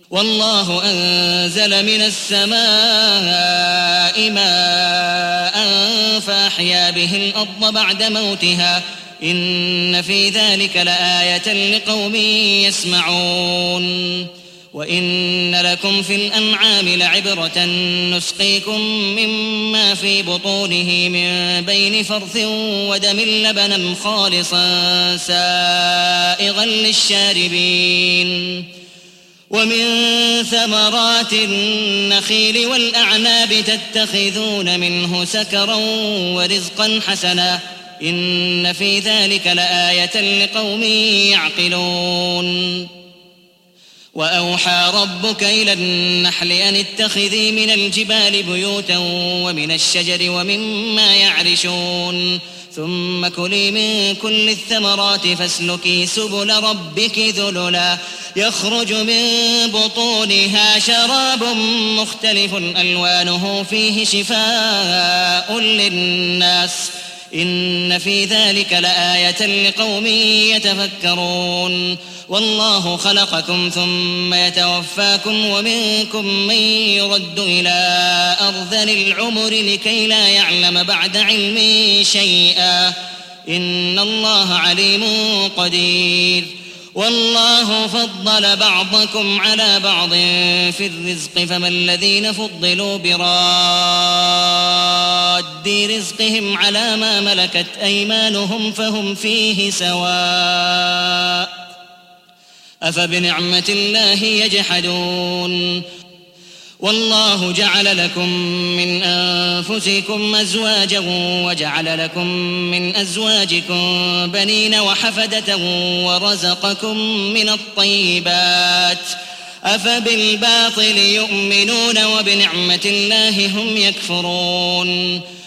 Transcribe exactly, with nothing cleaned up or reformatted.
والله أنزل من السماء ماء فأحيا به الأرض بعد موتها إن في ذلك لآية لقوم يسمعون. وإن لكم في الأنعام لعبرة نسقيكم مما في بطونه من بين فرث ودم لبنا خالصا سائغا للشاربين. ومن ثمرات النخيل والأعناب تتخذون منه سكرا ورزقا حسنا إن في ذلك لآية لقوم يعقلون. وأوحى ربك إلى النحل أن اتخذي من الجبال بيوتا ومن الشجر ومما يعرشون ثم كلي من كل الثمرات فاسلكي سبل ربك ذللا يخرج من بطونها شراب مختلف ألوانه فيه شفاء للناس إن في ذلك لآية لقوم يتفكرون. والله خلقكم ثم يتوفاكم ومنكم من يرد إلى أرذل العمر لكي لا يعلم بعد علم شيئا إن الله عليم قدير. والله فضل بعضكم على بعض في الرزق فما الذين فضلوا براد رزقهم على ما ملكت أيمانهم فهم فيه سواء أفبنعمة الله يجحدون. والله جعل لكم من أنفسكم أزواجا وجعل لكم من أزواجكم بنين وحفدة ورزقكم من الطيبات أفبالباطل يؤمنون وبنعمة الله هم يكفرون.